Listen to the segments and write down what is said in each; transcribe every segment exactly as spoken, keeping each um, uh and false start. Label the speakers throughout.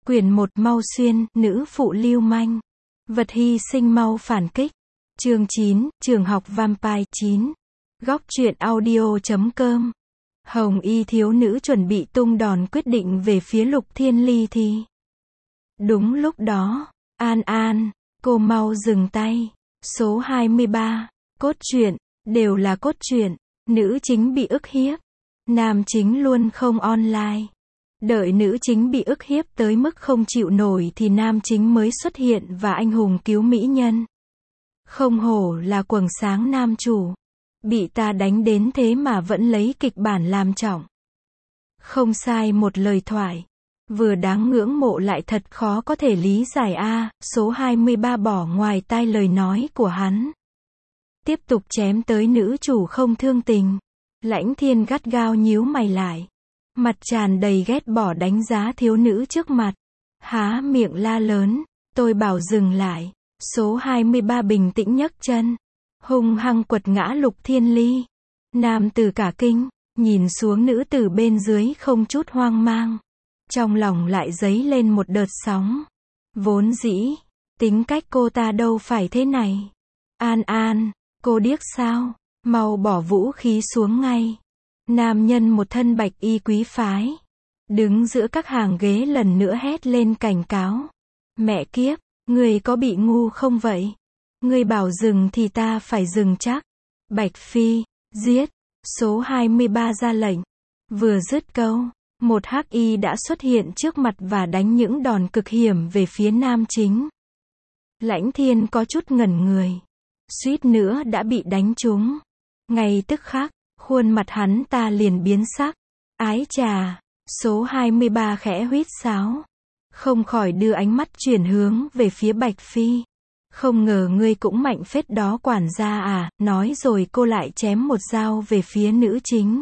Speaker 1: Quyển một Mau Xuyên, nữ phụ lưu manh. Vật hy sinh mau phản kích. Chương chín, Trường học Vampire chín. Góc truyện audio chấm com. Hồng y thiếu nữ chuẩn bị tung đòn quyết định về phía Lục Thiên Ly thì đúng lúc đó, An An, cô mau dừng tay. Số hai mươi ba. Cốt truyện, đều là cốt truyện. Nữ chính bị ức hiếp. Nam chính luôn không online. Đợi nữ chính bị ức hiếp tới mức không chịu nổi thì nam chính mới xuất hiện và anh hùng cứu mỹ nhân. Không hổ là quầng sáng nam chủ. Bị ta đánh đến thế mà vẫn lấy kịch bản làm trọng. Không sai một lời thoại. Vừa đáng ngưỡng mộ lại thật khó có thể lý giải a. Số hai mươi ba bỏ ngoài tai lời nói của hắn. Tiếp tục chém tới nữ chủ không thương tình. Lãnh Thiên gắt gao nhíu mày lại. Mặt tràn đầy ghét bỏ đánh giá thiếu nữ trước mặt. Há miệng la lớn. Tôi bảo dừng lại. Số hai mươi ba bình tĩnh nhấc chân. Hung hăng quật ngã Lục Thiên Ly. Nam tử cả kinh. Nhìn xuống nữ tử bên dưới không chút hoang mang. Trong lòng lại dấy lên một đợt sóng. Vốn dĩ. Tính cách cô ta đâu phải thế này. An An. Cô điếc sao? Mau bỏ vũ khí xuống ngay. Nam nhân một thân bạch y quý phái. Đứng giữa các hàng ghế lần nữa hét lên cảnh cáo. Mẹ kiếp, người có bị ngu không vậy? Người bảo dừng thì ta phải dừng chắc. Bạch Phi, giết. Số hai mươi ba ra lệnh. Vừa dứt câu, một hắc y đã xuất hiện trước mặt và đánh những đòn cực hiểm về phía nam chính. Lãnh Thiên có chút ngẩn người. Suýt nữa đã bị đánh trúng. Ngay tức khắc, khuôn mặt hắn ta liền biến sắc. Ái chà, số hai mươi ba khẽ huýt sáo. Không khỏi đưa ánh mắt chuyển hướng về phía Bạch Phi. Không ngờ ngươi cũng mạnh phết đó quản gia à, nói rồi cô lại chém một dao về phía nữ chính.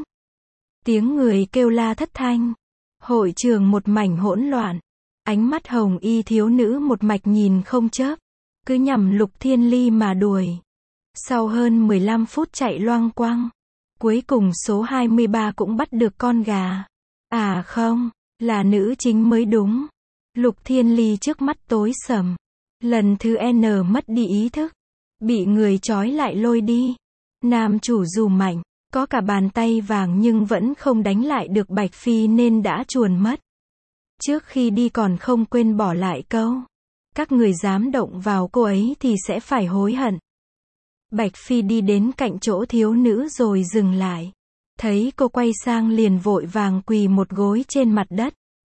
Speaker 1: Tiếng người kêu la thất thanh. Hội trường một mảnh hỗn loạn. Ánh mắt hồng y thiếu nữ một mạch nhìn không chớp. Cứ nhằm Lục Thiên Ly mà đuổi. Sau hơn mười lăm phút chạy loang quang. Cuối cùng số hai mươi ba cũng bắt được con gà. À không, là nữ chính mới đúng. Lục Thiên Ly trước mắt tối sầm. Lần thứ N mất đi ý thức. Bị người trói lại lôi đi. Nam chủ dù mạnh, có cả bàn tay vàng nhưng vẫn không đánh lại được Bạch Phi nên đã chuồn mất. Trước khi đi còn không quên bỏ lại câu. Các người dám động vào cô ấy thì sẽ phải hối hận. Bạch Phi đi đến cạnh chỗ thiếu nữ rồi dừng lại. Thấy cô quay sang liền vội vàng quỳ một gối trên mặt đất.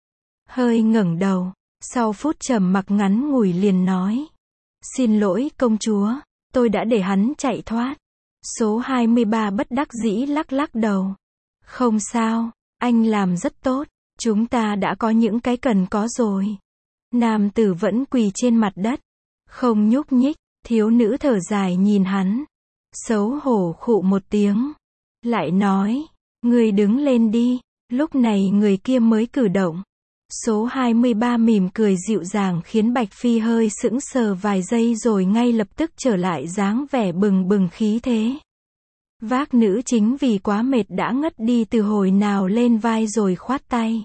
Speaker 1: Hơi ngẩng đầu. Sau phút trầm mặc ngắn ngủi liền nói. Xin lỗi công chúa. Tôi đã để hắn chạy thoát. Số hai mươi ba bất đắc dĩ lắc lắc đầu. Không sao. Anh làm rất tốt. Chúng ta đã có những cái cần có rồi. Nam tử vẫn quỳ trên mặt đất. Không nhúc nhích. Thiếu nữ thở dài nhìn hắn. Xấu hổ khụ một tiếng. Lại nói. Người đứng lên đi. Lúc này người kia mới cử động. Số hai mươi ba mỉm cười dịu dàng khiến Bạch Phi hơi sững sờ vài giây rồi ngay lập tức trở lại dáng vẻ bừng bừng khí thế. Vác nữ chính vì quá mệt đã ngất đi từ hồi nào lên vai rồi khoát tay.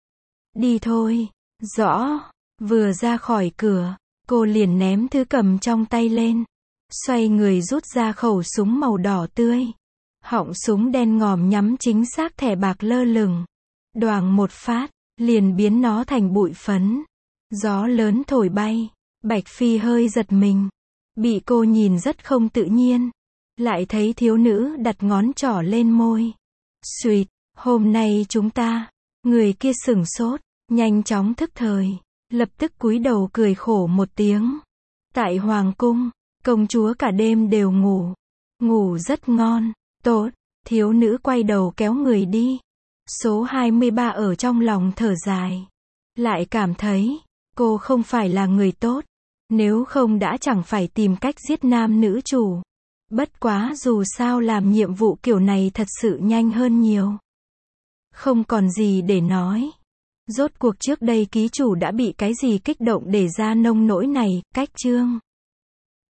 Speaker 1: Đi thôi. Rõ. Vừa ra khỏi cửa. Cô liền ném thứ cầm trong tay lên. Xoay người rút ra khẩu súng màu đỏ tươi. Họng súng đen ngòm nhắm chính xác thẻ bạc lơ lửng. Đoàng một phát, liền biến nó thành bụi phấn. Gió lớn thổi bay. Bạch Phi hơi giật mình. Bị cô nhìn rất không tự nhiên. Lại thấy thiếu nữ đặt ngón trỏ lên môi. Xuyệt, hôm nay chúng ta. Người kia sửng sốt, nhanh chóng thức thời. Lập tức cúi đầu cười khổ một tiếng. Tại Hoàng cung, công chúa cả đêm đều ngủ. Ngủ rất ngon. Tốt. Thiếu nữ quay đầu kéo người đi. Số hai mươi ba ở trong lòng thở dài. Lại cảm thấy, cô không phải là người tốt. Nếu không đã chẳng phải tìm cách giết nam nữ chủ. Bất quá dù sao làm nhiệm vụ kiểu này thật sự nhanh hơn nhiều. Không còn gì để nói. Rốt cuộc trước đây ký chủ đã bị cái gì kích động để ra nông nỗi này, cách chương.